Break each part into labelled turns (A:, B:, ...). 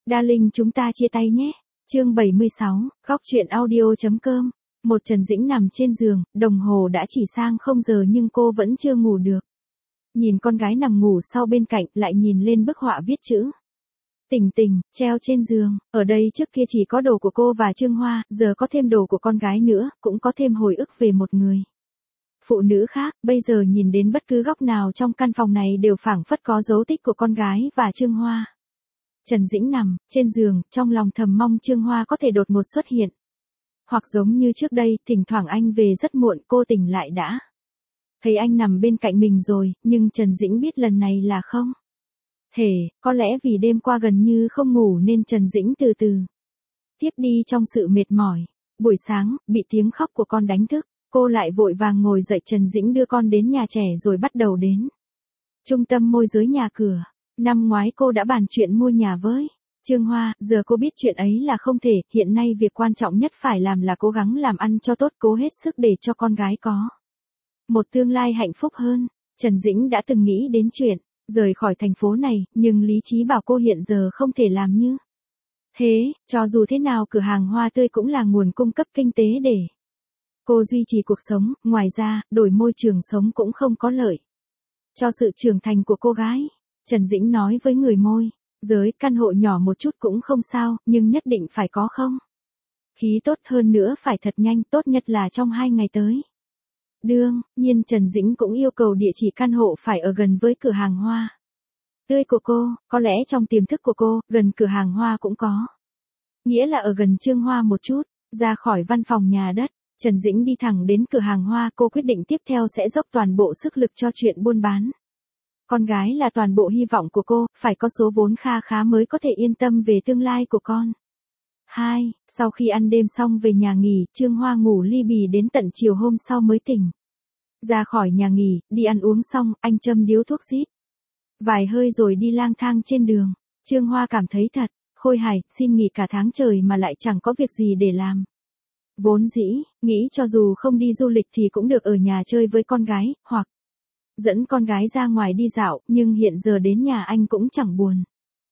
A: Darling chúng ta chia tay nhé. Chương 76, góc truyện audio.com. Một Trần Dĩnh nằm trên giường, đồng hồ đã chỉ sang 0 giờ nhưng cô vẫn chưa ngủ được. Nhìn con gái nằm ngủ sau bên cạnh, lại nhìn lên bức họa viết chữ Tình Tình, treo trên giường. Ở đây trước kia chỉ có đồ của cô và Trương Hoa, giờ có thêm đồ của con gái nữa, cũng có thêm hồi ức về một người phụ nữ khác. Bây giờ nhìn đến bất cứ góc nào trong căn phòng này đều phảng phất có dấu tích của con gái và Trương Hoa. Trần Dĩnh nằm trên giường, trong lòng thầm mong Trương Hoa có thể đột ngột xuất hiện. Hoặc giống như trước đây, thỉnh thoảng anh về rất muộn, cô tỉnh lại đã thấy anh nằm bên cạnh mình rồi, nhưng Trần Dĩnh biết lần này là không thể. Có lẽ vì đêm qua gần như không ngủ nên Trần Dĩnh từ từ tiếp đi trong sự mệt mỏi. Buổi sáng, bị tiếng khóc của con đánh thức, cô lại vội vàng ngồi dậy. Trần Dĩnh đưa con đến nhà trẻ rồi bắt đầu đến trung tâm môi giới nhà cửa. Năm ngoái cô đã bàn chuyện mua nhà với Trương Hoa, giờ cô biết chuyện ấy là không thể, hiện nay việc quan trọng nhất phải làm là cố gắng làm ăn cho tốt, cố hết sức để cho con gái có một tương lai hạnh phúc hơn. Trần Dĩnh đã từng nghĩ đến chuyện rời khỏi thành phố này, nhưng lý trí bảo cô hiện giờ không thể làm như thế, cho dù thế nào cửa hàng hoa tươi cũng là nguồn cung cấp kinh tế để cô duy trì cuộc sống, ngoài ra, đổi môi trường sống cũng không có lợi cho sự trưởng thành của cô gái. Trần Dĩnh nói với người môi giới, căn hộ nhỏ một chút cũng không sao, nhưng nhất định phải có không khí tốt, hơn nữa phải thật nhanh, tốt nhất là trong 2 ngày tới. Đương nhiên Trần Dĩnh cũng yêu cầu địa chỉ căn hộ phải ở gần với cửa hàng hoa tươi của cô, có lẽ trong tiềm thức của cô, gần cửa hàng hoa cũng có nghĩa là ở gần Trương Hoa một chút. Ra khỏi văn phòng nhà đất, Trần Dĩnh đi thẳng đến cửa hàng hoa. Cô quyết định tiếp theo sẽ dốc toàn bộ sức lực cho chuyện buôn bán. Con gái là toàn bộ hy vọng của cô, phải có số vốn kha khá mới có thể yên tâm về tương lai của con. 2. Sau khi ăn đêm xong về nhà nghỉ, Trương Hoa ngủ li bì đến tận chiều hôm sau mới tỉnh. Ra khỏi nhà nghỉ, đi ăn uống xong, anh châm điếu thuốc rít vài hơi rồi đi lang thang trên đường. Trương Hoa cảm thấy thật khôi hài, xin nghỉ cả tháng trời mà lại chẳng có việc gì để làm. Vốn dĩ, nghĩ cho dù không đi du lịch thì cũng được ở nhà chơi với con gái, hoặc dẫn con gái ra ngoài đi dạo, nhưng hiện giờ đến nhà anh cũng chẳng buồn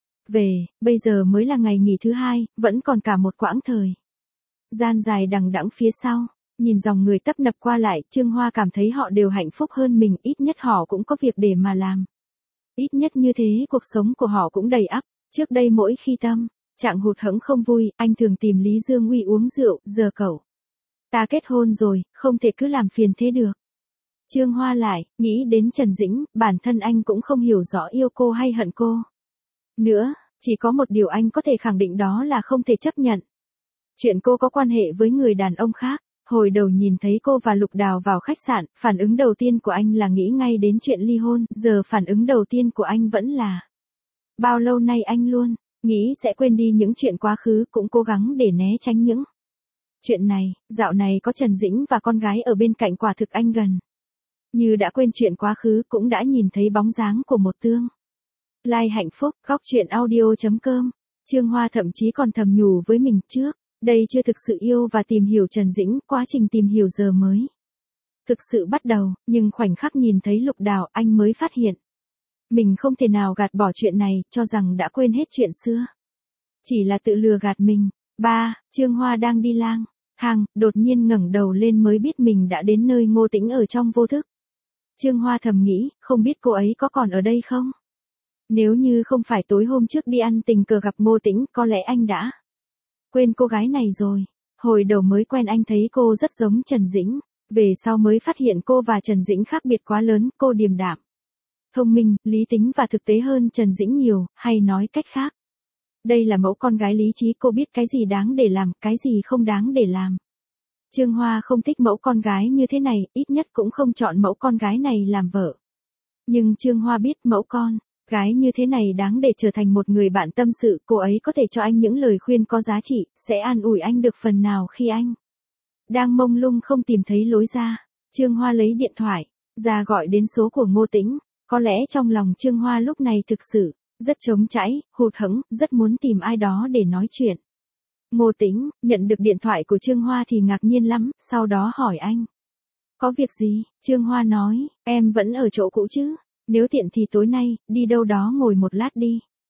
A: về. Bây giờ mới là ngày nghỉ thứ 2, vẫn còn cả một quãng thời gian dài đằng đẵng phía sau. Nhìn dòng người tấp nập qua lại, Trương Hoa cảm thấy họ đều hạnh phúc hơn mình, ít nhất họ cũng có việc để mà làm. Ít nhất như thế cuộc sống của họ cũng đầy ắp. Trước đây mỗi khi tâm trạng hụt hẫng không vui, anh thường tìm Lý Dương Uy uống rượu, giờ cậu ta kết hôn rồi, không thể cứ làm phiền thế được. Trương Hoa lại nghĩ đến Trần Dĩnh, bản thân anh cũng không hiểu rõ yêu cô hay hận cô nữa, chỉ có một điều anh có thể khẳng định, đó là không thể chấp nhận chuyện cô có quan hệ với người đàn ông khác. Hồi đầu nhìn thấy cô và Lục Đào vào khách sạn, phản ứng đầu tiên của anh là nghĩ ngay đến chuyện ly hôn, giờ phản ứng đầu tiên của anh vẫn là bao lâu nay anh luôn nghĩ sẽ quên đi những chuyện quá khứ, cũng cố gắng để né tránh những chuyện này. Dạo này có Trần Dĩnh và con gái ở bên cạnh, quả thực anh gần như đã quên chuyện quá khứ, cũng đã nhìn thấy bóng dáng của một tương lai hạnh phúc. Góc truyện audio.com. Trương Hoa thậm chí còn thầm nhủ với mình, trước đây chưa thực sự yêu và tìm hiểu Trần Dĩnh, quá trình tìm hiểu giờ mới thực sự bắt đầu, nhưng khoảnh khắc nhìn thấy Lục Đào, anh mới phát hiện mình không thể nào gạt bỏ chuyện này, cho rằng đã quên hết chuyện xưa chỉ là tự lừa gạt mình. 3. Trương Hoa đang đi lang thang, đột nhiên ngẩng đầu lên mới biết mình đã đến nơi Ngô Tĩnh ở trong vô thức. Trương Hoa thầm nghĩ, không biết cô ấy có còn ở đây không? Nếu như không phải tối hôm trước đi ăn tình cờ gặp Ngô Tĩnh, có lẽ anh đã quên cô gái này rồi. Hồi đầu mới quen anh thấy cô rất giống Trần Dĩnh, về sau mới phát hiện cô và Trần Dĩnh khác biệt quá lớn. Cô điềm đạm, thông minh, lý tính và thực tế hơn Trần Dĩnh nhiều, hay nói cách khác, đây là mẫu con gái lý trí. Cô biết cái gì đáng để làm, cái gì không đáng để làm. Trương Hoa không thích mẫu con gái như thế này, ít nhất cũng không chọn mẫu con gái này làm vợ. Nhưng Trương Hoa biết mẫu con gái như thế này đáng để trở thành một người bạn tâm sự. Cô ấy có thể cho anh những lời khuyên có giá trị, sẽ an ủi anh được phần nào khi anh đang mông lung không tìm thấy lối ra. Trương Hoa lấy điện thoại ra gọi đến số của Ngô Tĩnh. Có lẽ trong lòng Trương Hoa lúc này thực sự rất trống trải, hụt hẫng, rất muốn tìm ai đó để nói chuyện. Ngô Tĩnh nhận được điện thoại của Trương Hoa thì ngạc nhiên lắm, sau đó hỏi anh, có việc gì? Trương Hoa nói, em vẫn ở chỗ cũ chứ? Nếu tiện thì tối nay, đi đâu đó ngồi một lát đi.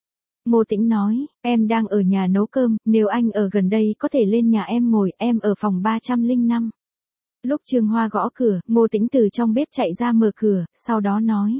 A: Ngô Tĩnh nói, em đang ở nhà nấu cơm, nếu anh ở gần đây có thể lên nhà em ngồi, em ở phòng 305. Lúc Trương Hoa gõ cửa, Ngô Tĩnh từ trong bếp chạy ra mở cửa, sau đó nói.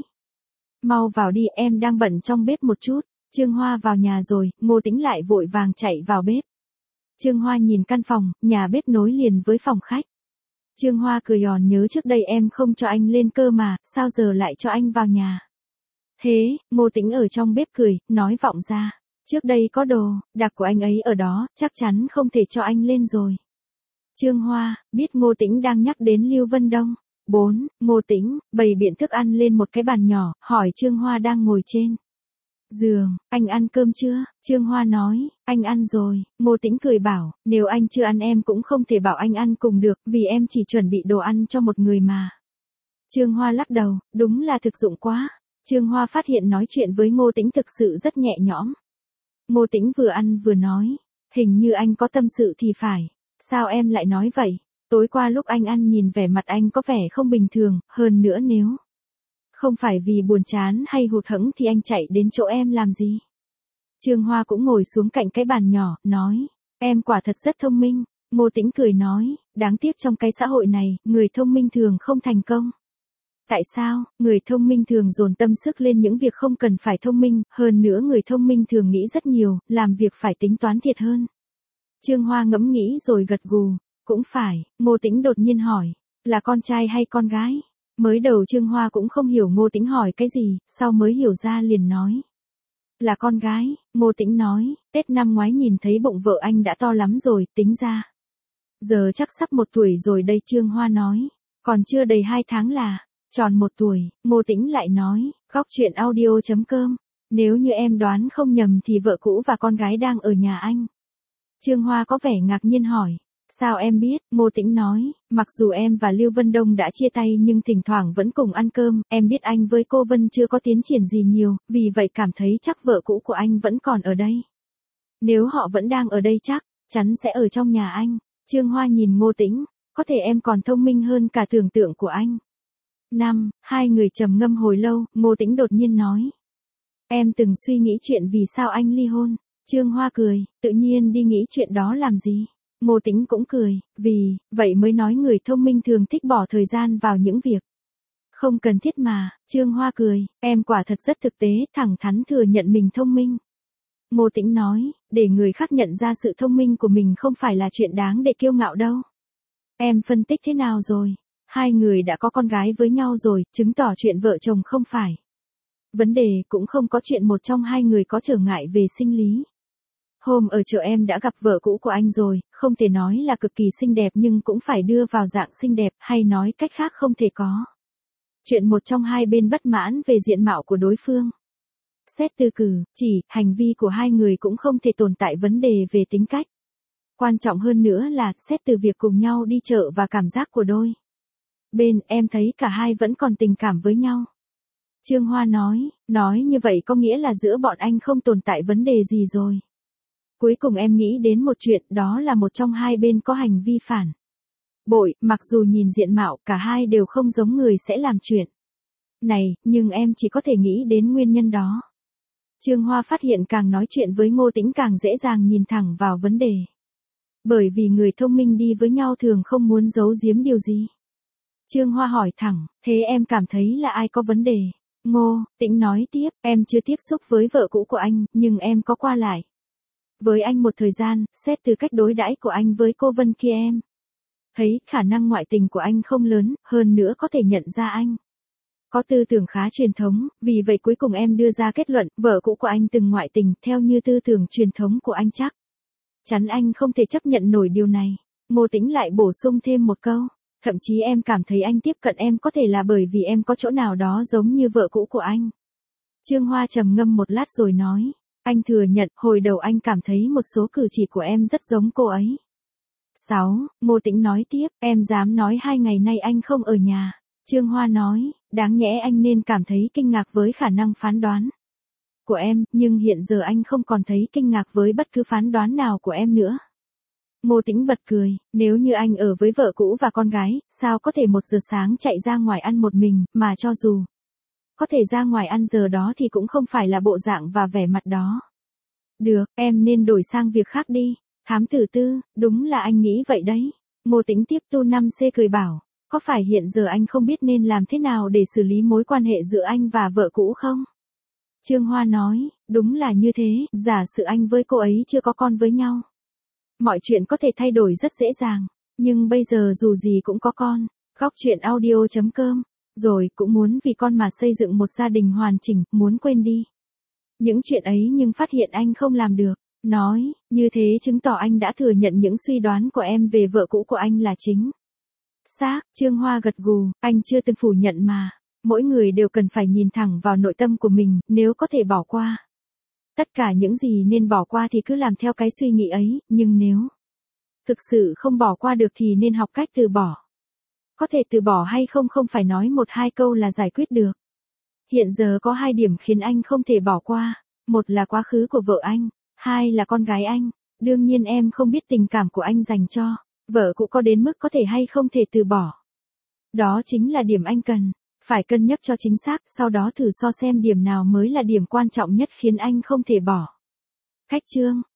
A: Mau vào đi, em đang bận trong bếp một chút. Trương Hoa vào nhà rồi, Ngô Tĩnh lại vội vàng chạy vào bếp. Trương Hoa nhìn căn phòng, nhà bếp nối liền với phòng khách. Trương Hoa cười giòn, nhớ trước đây em không cho anh lên cơ mà, sao giờ lại cho anh vào nhà. Thế, Ngô Tĩnh ở trong bếp cười, nói vọng ra. Trước đây có đồ đặc của anh ấy ở đó, chắc chắn không thể cho anh lên rồi. Trương Hoa, biết Ngô Tĩnh đang nhắc đến Lưu Vân Đông. 4. Ngô Tĩnh, bày biện thức ăn lên một cái bàn nhỏ, hỏi Trương Hoa đang ngồi trên giường, anh ăn cơm chưa? Trương Hoa nói, anh ăn rồi. Ngô Tĩnh cười bảo, nếu anh chưa ăn em cũng không thể bảo anh ăn cùng được, vì em chỉ chuẩn bị đồ ăn cho một người mà. Trương Hoa lắc đầu, đúng là thực dụng quá. Trương Hoa phát hiện nói chuyện với Ngô Tĩnh thực sự rất nhẹ nhõm. Ngô Tĩnh vừa ăn vừa nói, hình như anh có tâm sự thì phải. Sao em lại nói vậy? Tối qua lúc anh ăn nhìn vẻ mặt anh có vẻ không bình thường, hơn nữa nếu không phải vì buồn chán hay hụt hẫng thì anh chạy đến chỗ em làm gì? Trương Hoa cũng ngồi xuống cạnh cái bàn nhỏ, nói, em quả thật rất thông minh. Ngô Tĩnh cười nói, đáng tiếc trong cái xã hội này, người thông minh thường không thành công. Tại sao? Người thông minh thường dồn tâm sức lên những việc không cần phải thông minh, hơn nữa người thông minh thường nghĩ rất nhiều, làm việc phải tính toán thiệt hơn. Trương Hoa ngẫm nghĩ rồi gật gù, cũng phải. Ngô Tĩnh đột nhiên hỏi, là con trai hay con gái? Mới đầu Trương Hoa cũng không hiểu Ngô Tĩnh hỏi cái gì, sau mới hiểu ra liền nói. Là con gái. Ngô Tĩnh nói, Tết năm ngoái nhìn thấy bụng vợ anh đã to lắm rồi, tính ra. Giờ chắc sắp 1 tuổi rồi đây. Trương Hoa nói, còn chưa đầy 2 tháng là tròn 1 tuổi. Ngô Tĩnh lại nói, góc chuyện audio.com, nếu như em đoán không nhầm thì vợ cũ và con gái đang ở nhà anh. Trương Hoa có vẻ ngạc nhiên hỏi, sao em biết? Ngô Tĩnh nói, mặc dù em và Lưu Vân Đông đã chia tay nhưng thỉnh thoảng vẫn cùng ăn cơm, em biết anh với cô Vân chưa có tiến triển gì nhiều, vì vậy cảm thấy chắc vợ cũ của anh vẫn còn ở đây. Nếu họ vẫn đang ở đây chắc chắn sẽ ở trong nhà anh. Trương Hoa nhìn Ngô Tĩnh, có thể em còn thông minh hơn cả tưởng tượng của anh. 5. Hai người trầm ngâm hồi lâu, Ngô Tĩnh đột nhiên nói. Em từng suy nghĩ chuyện vì sao anh ly hôn. Trương Hoa cười, tự nhiên đi nghĩ chuyện đó làm gì. Ngô Tĩnh cũng cười, vì, vậy mới nói người thông minh thường thích bỏ thời gian vào những việc không cần thiết mà. Trương Hoa cười, em quả thật rất thực tế, thẳng thắn thừa nhận mình thông minh. Ngô Tĩnh nói, để người khác nhận ra sự thông minh của mình không phải là chuyện đáng để kiêu ngạo đâu. Em phân tích thế nào rồi? Hai người đã có con gái với nhau rồi, chứng tỏ chuyện vợ chồng không phải vấn đề, cũng không có chuyện một trong hai người có trở ngại về sinh lý. Hôm ở chợ em đã gặp vợ cũ của anh rồi, không thể nói là cực kỳ xinh đẹp nhưng cũng phải đưa vào dạng xinh đẹp, hay nói cách khác không thể có chuyện một trong hai bên bất mãn về diện mạo của đối phương. Xét từ cử chỉ, hành vi của hai người cũng không thể tồn tại vấn đề về tính cách. Quan trọng hơn nữa là, xét từ việc cùng nhau đi chợ và cảm giác của đôi bên, em thấy cả hai vẫn còn tình cảm với nhau. Trương Hoa nói như vậy có nghĩa là giữa bọn anh không tồn tại vấn đề gì rồi. Cuối cùng em nghĩ đến một chuyện, đó là một trong hai bên có hành vi phản bội, mặc dù nhìn diện mạo cả hai đều không giống người sẽ làm chuyện này, nhưng em chỉ có thể nghĩ đến nguyên nhân đó. Trương Hoa phát hiện càng nói chuyện với Ngô Tĩnh càng dễ dàng nhìn thẳng vào vấn đề. Bởi vì người thông minh đi với nhau thường không muốn giấu giếm điều gì. Trương Hoa hỏi thẳng, thế em cảm thấy là ai có vấn đề? Ngô Tĩnh nói tiếp, em chưa tiếp xúc với vợ cũ của anh, nhưng em có qua lại với anh một thời gian, xét từ cách đối đãi của anh với cô Vân kia em thấy khả năng ngoại tình của anh không lớn, hơn nữa có thể nhận ra anh có tư tưởng khá truyền thống, vì vậy cuối cùng em đưa ra kết luận, vợ cũ của anh từng ngoại tình, theo như tư tưởng truyền thống của anh chắc chắn anh không thể chấp nhận nổi điều này. Ngô Tĩnh lại bổ sung thêm một câu, thậm chí em cảm thấy anh tiếp cận em có thể là bởi vì em có chỗ nào đó giống như vợ cũ của anh. Trương Hoa trầm ngâm một lát rồi nói, anh thừa nhận, hồi đầu anh cảm thấy một số cử chỉ của em rất giống cô ấy. 6. Ngô Tĩnh nói tiếp, em dám nói 2 ngày nay anh không ở nhà. Trương Hoa nói, đáng nhẽ anh nên cảm thấy kinh ngạc với khả năng phán đoán của em, nhưng hiện giờ anh không còn thấy kinh ngạc với bất cứ phán đoán nào của em nữa. Ngô Tĩnh bật cười, nếu như anh ở với vợ cũ và con gái, sao có thể 1 giờ sáng chạy ra ngoài ăn một mình, mà cho dù có thể ra ngoài ăn giờ đó thì cũng không phải là bộ dạng và vẻ mặt đó. Được, em nên đổi sang việc khác đi. Thám tử Tư, đúng là anh nghĩ vậy đấy. Ngô Tĩnh tiếp tu 5C cười bảo, có phải hiện giờ anh không biết nên làm thế nào để xử lý mối quan hệ giữa anh và vợ cũ không? Trương Hoa nói, đúng là như thế, giả sử anh với cô ấy chưa có con với nhau. Mọi chuyện có thể thay đổi rất dễ dàng, nhưng bây giờ dù gì cũng có con. Góc chuyện audio.com. Rồi cũng muốn vì con mà xây dựng một gia đình hoàn chỉnh, muốn quên đi những chuyện ấy nhưng phát hiện anh không làm được. Nói, như thế chứng tỏ anh đã thừa nhận những suy đoán của em về vợ cũ của anh là chính xác. Trương Hoa gật gù, anh chưa từng phủ nhận mà. Mỗi người đều cần phải nhìn thẳng vào nội tâm của mình, nếu có thể bỏ qua tất cả những gì nên bỏ qua thì cứ làm theo cái suy nghĩ ấy, nhưng nếu thực sự không bỏ qua được thì nên học cách từ bỏ. Có thể từ bỏ hay không không phải nói một hai câu là giải quyết được. Hiện giờ có 2 điểm khiến anh không thể bỏ qua. Một là quá khứ của vợ anh, 2 là con gái anh. Đương nhiên em không biết tình cảm của anh dành cho vợ cũ có đến mức có thể hay không thể từ bỏ. Đó chính là điểm anh cần phải cân nhắc cho chính xác, sau đó thử so xem điểm nào mới là điểm quan trọng nhất khiến anh không thể bỏ. Khách chương